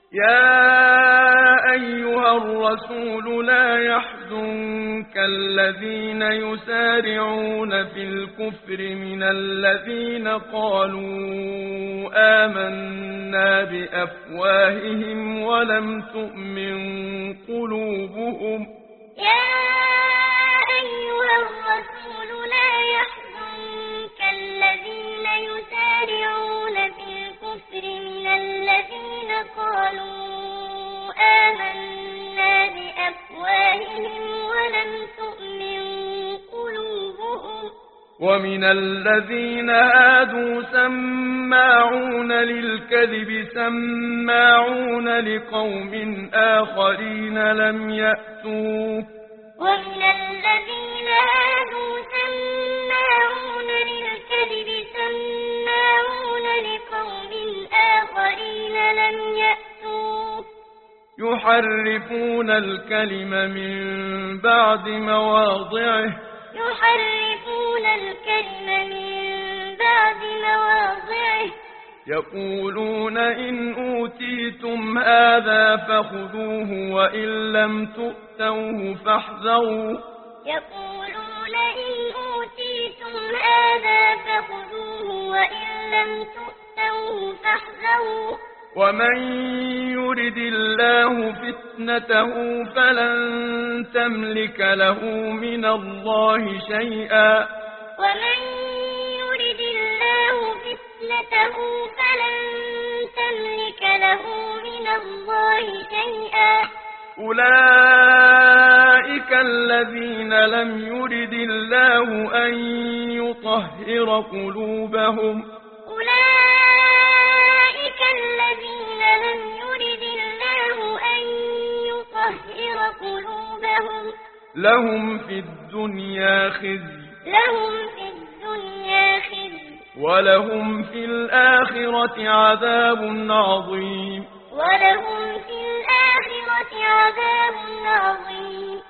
يا أيها الرسول لا يحزنك الذين يسارعون في الكفر من الذين قالوا آمنا بأفواههم ولم تؤمن قلوبهم يا أيها الرسول لا يحزنك الذين يسارعون في الكفر من الذين قالوا آمنا بأفواههم ولم تؤمن قلوبهم ومن الذين هادوا سماعون للكذب سماعون لقوم آخرين لم يأتوك ومن الذين هادوا سماعون للكذب سماعون لقوم آخرين لم يأتوك يحرفون الكلم من بعد مواضعه يحرفون الكلم من بعد مواضعه يقولون إن أوتيتم هذا فخذوه وإن لم تؤتوه فاحذروا يقولون إن أوتيتم هذا فخذوه وإن لم تؤتوه فاحذروا ومن يرد الله فتنته فلن تملك له من الله شيئا ومن يرد الله فتنته فلن تملك له من الله شيئا أولئك الذين لم يرد الله أن يطهر قلوبهم أولئك الذين لم يرد الله أن يطهر قلوبهم لهم في الدنيا خزي لهم في الدنيا خزي ولهم في الآخرة عذاب عظيم ولهم في الآخرة عذاب عظيم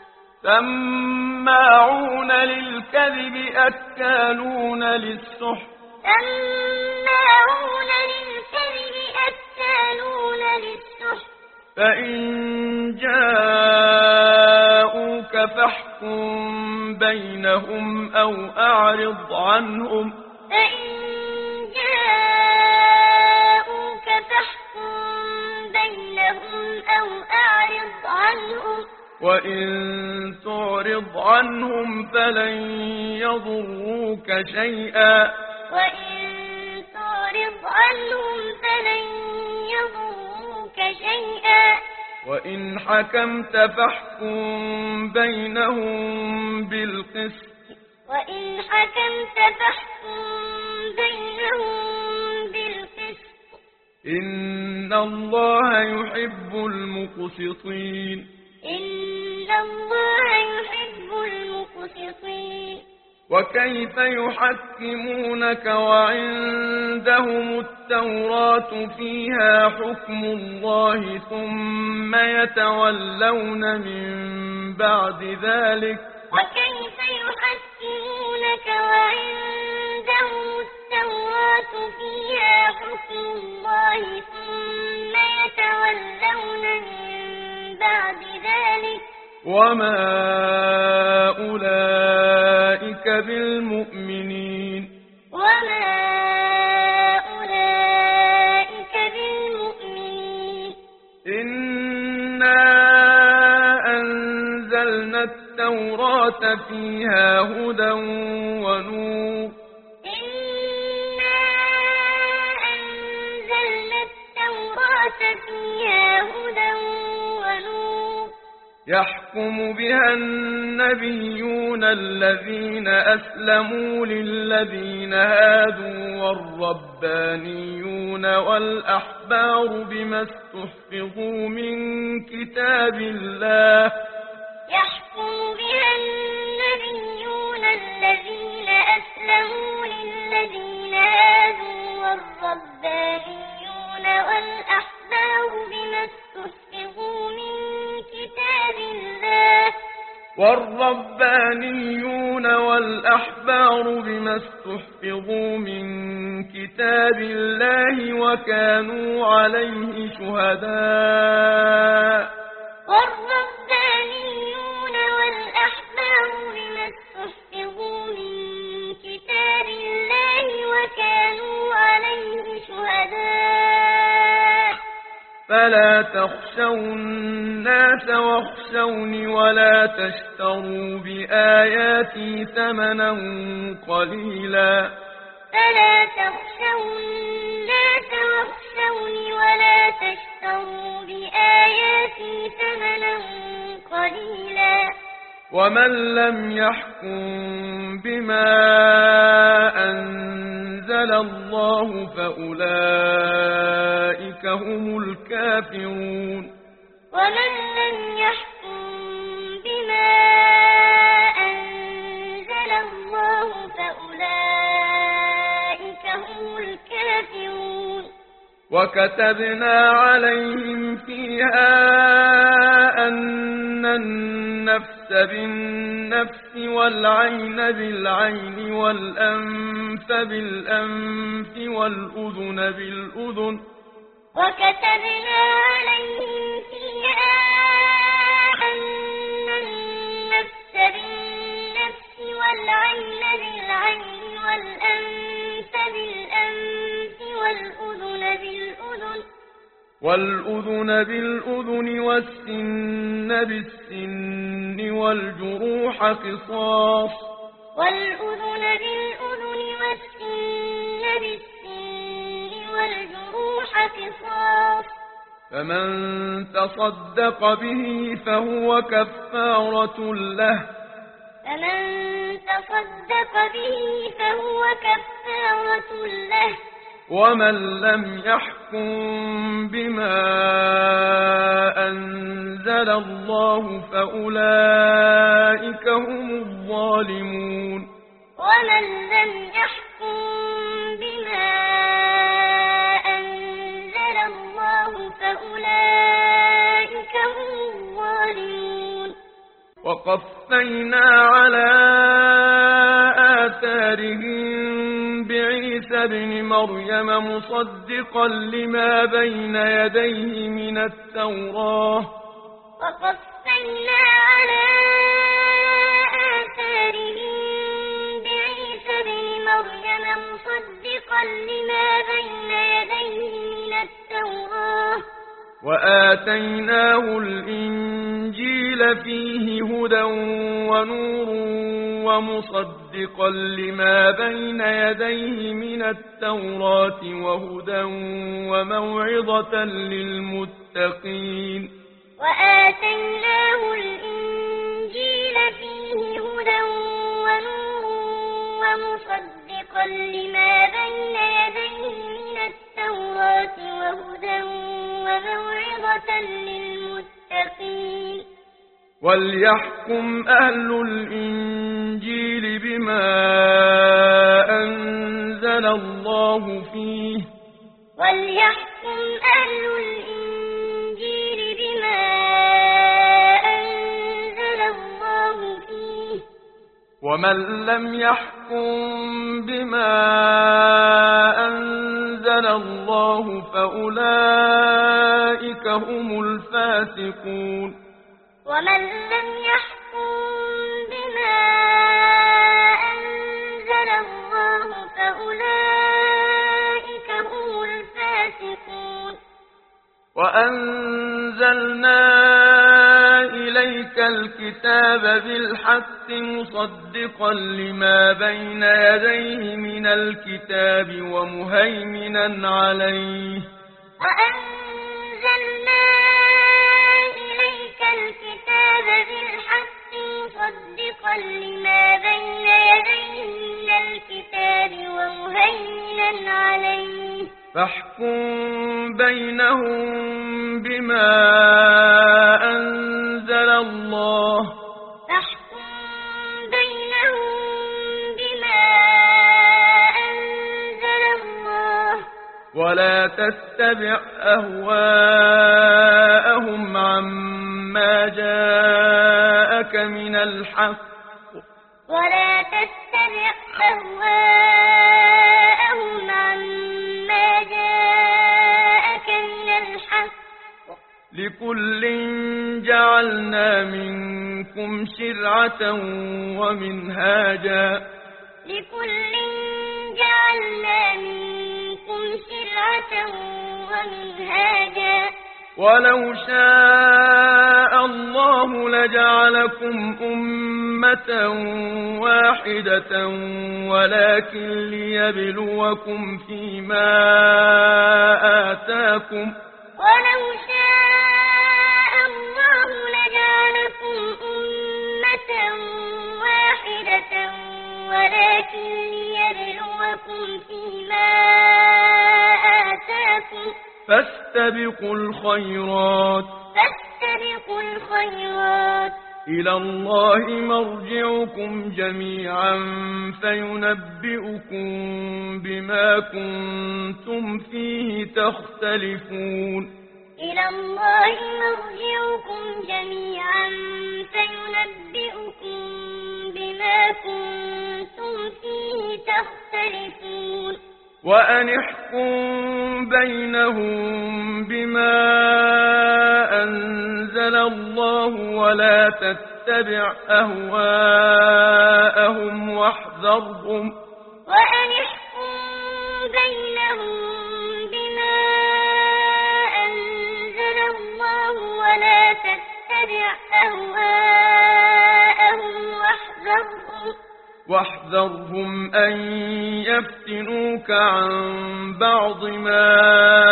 سماعون للكذب أكالون للسحت سماعون للكذب أكالون للسحت فإن جاءوك فاحكم بينهم أو أعرض عنهم فإن جاءوك فاحكم بينهم أو أعرض عنهم وإن تعرض عنهم فلن يضروك شيئا وإن تعرض عنهم فلن يضروك شيئا وإن حكمت فاحكم بينهم بالقسط وإن حكمت فاحكم بينهم بالقسط إن الله يحب المقسطين إن الله يحب المقسطين وكيف يحكمونك وعندهم التوراة فيها حكم الله ثم يتولون من بعد ذلك وكيف يحكمونك وعندهم التوراة فيها حكم الله ثم يتولون من بعد ذلك وما أولئك بالمؤمنين وما أولئك بالمؤمنين إنا أنزلنا التوراة فيها هدى ونور إنا أنزلنا التوراة فيها هدى ونور يحكم بها النبيون الذين أسلموا للذين هادوا والربانيون والأحبار بما استحفظوا من كتاب الله يحكم بها النبيون الذين أسلموا للذين هادوا والربانيون والأحبار بما استحفظوا من كتاب الله والربانيون والأحبار بما استحفظوا من كتاب الله وكانوا عليه شهداء والربانيون والأحبار بما استحفظوا من كتاب الله وكانوا عليه شهداء فلا تخشوا الناس واخشوني ولا تشتروا بآياتي ثمنا قليلا فلا تخشوا الناس واخشوني ولا تشتروا بآياتي ثمنا قليلا ومن لم يحكم بما أنزل الله فأولئك هم الكافرون ومن لم يحكم بما أنزل الله فأولئك هم الكافرون وكتبنا عليهم فيها أن النفس بالنفس والعين بالعين والأنف بالأنف والأذن بالأذن وكتبنا عليهم فيها أن النفس بالنفس والعين بالعين والأنف بالأنف والأذن بالأذن والسن بالسن والجروح قصاص والأذن بالأذن والسن بالسن والجروح قصاص فمن تصدق به فهو كفارة له فمن تصدق به فهو كفارة له ومن لم يحكم بما أنزل الله فأولئك هم الظالمون ومن لم يحكم بما أنزل الله فأولئك هم الظالمون وقفينا على آثارهم بعيسى ابن مريم مصدقا لما بين يديه من التوراة وقفينا على آثارهم بعيسى ابن مريم مصدقا لما بين يديه من التوراة وآتيناه الإنجيل فيه هدى ونور ومصدقا لما بين يديه من التوراة وهدى وموعظة للمتقين وآتيناه الإنجيل فيه هدى ونور ومصدقا لما بين يديه من التوراة وهدى وموعظة للمتقين وليحكم أهل الإنجيل بما أنزل الله فيه وليحكم أهل الإنجيل بما أنزل الله فيه ومن لم يحكم بما أنزل الله فأولئك هم الفاسقون ومن لم يحكم بما أنزل الله فأولئك هم الفاسقون وأنزلنا إليك الكتاب بالحق مصدقا لما بين يديه من الكتاب ومهيمنا عليه وأنزلنا إليك الكتاب بالحق مصدقا لما بين يديه من الكتاب ومهيمنا عليه فاحكم بينهم بما أنزل الله فاحكم بينهم بما أنزل الله ولا تتبع أهواءهم عما جاءك من الحق ولا تتبع أهواءهم عما جاءك من الحق لكل جعلنا منكم شرعة ومنهاجا لكل جعلنا منكم شرعة ومنهاجا ولو شاء الله لجعلكم أمة واحدة ولكن ليبلوكم فيما آتاكم ولو شاء الله لجعلكم أمة واحدة ولكن ليبلوكم فيما آتاكم فاستبقوا الخيرات إلى الله مرجعكم جميعا فينبئكم بما كنتم فيه تختلفون إلى الله مرجعكم جميعا فينبئكم بما كنتم فيه تختلفون وأن احكم بينهم بما أنزل الله ولا تتبع أهواءهم واحذرهم وأن احكم بينهم بما أنزل الله ولا تتبع أهواءهم واحذرهم أن يفتنوك عن بعض ما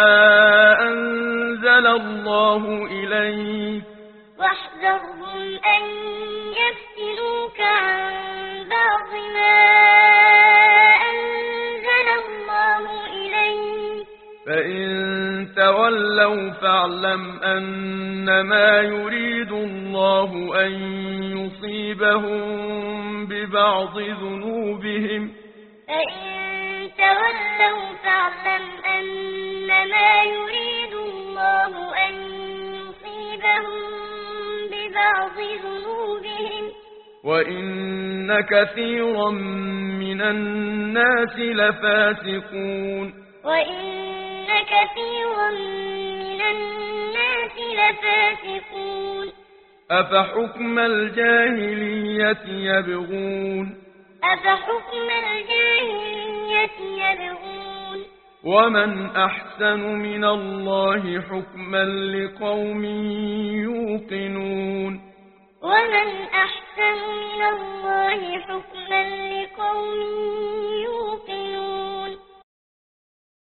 أنزل الله إليك واحذرهم أن يفتنوك عن بعض ما أنزل الله إليك فإن تولوا فاعلم أنما يريد الله أن يصيبهم ببعض ذنوبهم فإن تولوا فاعلم أنما يريد الله أن يصيبهم ببعض ذنوبهم وإن كثيرا من الناس لفاسقون وإن كثيرا من الناس لفاسقون أفحكم الجاهلية يبغون أفحكم الجاهلية يبغون ومن أحسن من الله حكما لقوم يوقنون ومن أحسن من الله حكما لقوم يوقنون